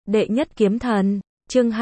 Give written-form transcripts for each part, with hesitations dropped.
Đệ nhất kiếm thần, chương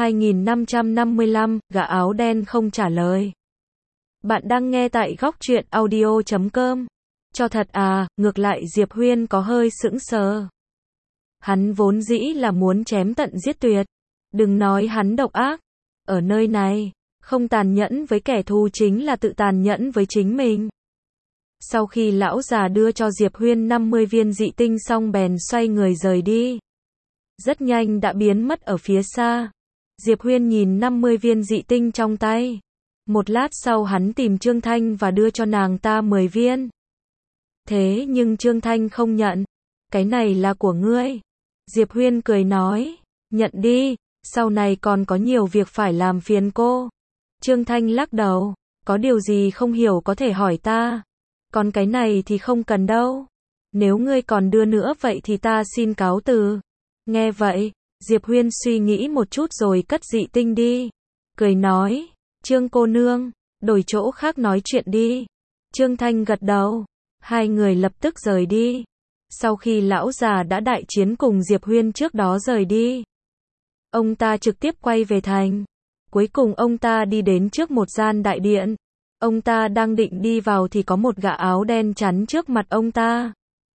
2555, gã áo đen không trả lời. Bạn đang nghe tại góc truyện audio.com. Cho thật à, ngược lại Diệp Huyên có hơi sững sờ. Hắn vốn dĩ là muốn chém tận giết tuyệt. Đừng nói hắn độc ác. Ở nơi này, không tàn nhẫn với kẻ thù chính là tự tàn nhẫn với chính mình. Sau khi lão già đưa cho Diệp Huyên 50 viên dị tinh xong bèn xoay người rời đi. Rất nhanh đã biến mất ở phía xa. Diệp Huyên nhìn 50 viên dị tinh trong tay. Một lát sau hắn tìm Trương Thanh và đưa cho nàng ta 10 viên. Thế nhưng Trương Thanh không nhận. Cái này là của ngươi. Diệp Huyên cười nói, nhận đi, sau này còn có nhiều việc phải làm phiền cô. Trương Thanh lắc đầu, có điều gì không hiểu có thể hỏi ta. Còn cái này thì không cần đâu. Nếu ngươi còn đưa nữa vậy thì ta xin cáo từ. Nghe vậy, Diệp Huyên suy nghĩ một chút rồi cất dị tinh đi. Cười nói, Trương cô nương, đổi chỗ khác nói chuyện đi. Trương Thanh gật đầu. Hai người lập tức rời đi. Sau khi lão già đã đại chiến cùng Diệp Huyên trước đó rời đi, ông ta trực tiếp quay về thành. Cuối cùng ông ta đi đến trước một gian đại điện. Ông ta đang định đi vào thì có một gã áo đen chắn trước mặt ông ta.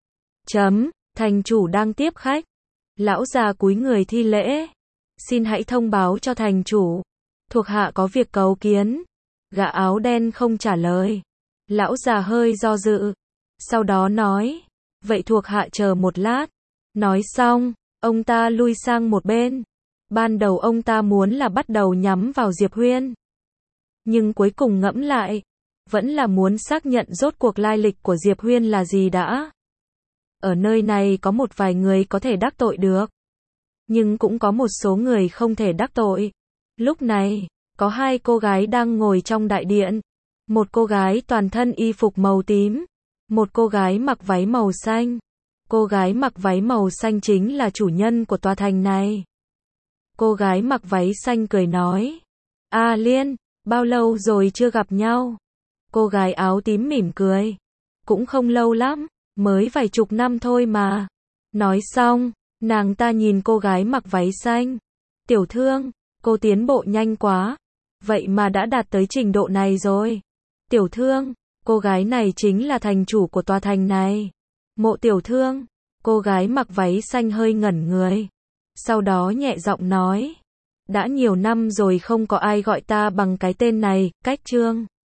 Thành chủ đang tiếp khách. Lão già cúi người thi lễ. Xin hãy thông báo cho thành chủ. Thuộc hạ có việc cầu kiến. Gã áo đen không trả lời. Lão già hơi do dự. Sau đó nói, vậy thuộc hạ chờ một lát. Nói xong, ông ta lui sang một bên. Ban đầu ông ta muốn là bắt đầu nhắm vào Diệp Huyên. Nhưng cuối cùng ngẫm lại, vẫn là muốn xác nhận rốt cuộc lai lịch của Diệp Huyên là gì đã. Ở nơi này có một vài người có thể đắc tội được. Nhưng cũng có một số người không thể đắc tội. Lúc này, có hai cô gái đang ngồi trong đại điện. Một cô gái toàn thân y phục màu tím. Một cô gái mặc váy màu xanh. Cô gái mặc váy màu xanh chính là chủ nhân của tòa thành này. Cô gái mặc váy xanh cười nói, A Liên, bao lâu rồi chưa gặp nhau? Cô gái áo tím mỉm cười. Cũng không lâu lắm, mới vài chục năm thôi mà. Nói xong, nàng ta nhìn cô gái mặc váy xanh. Tiểu thương, cô tiến bộ nhanh quá. Vậy mà đã đạt tới trình độ này rồi. Tiểu thương, cô gái này chính là thành chủ của tòa thành này. Mộ tiểu thương, cô gái mặc váy xanh hơi ngẩn người. Sau đó nhẹ giọng nói, đã nhiều năm rồi không có ai gọi ta bằng cái tên này, cách Trương.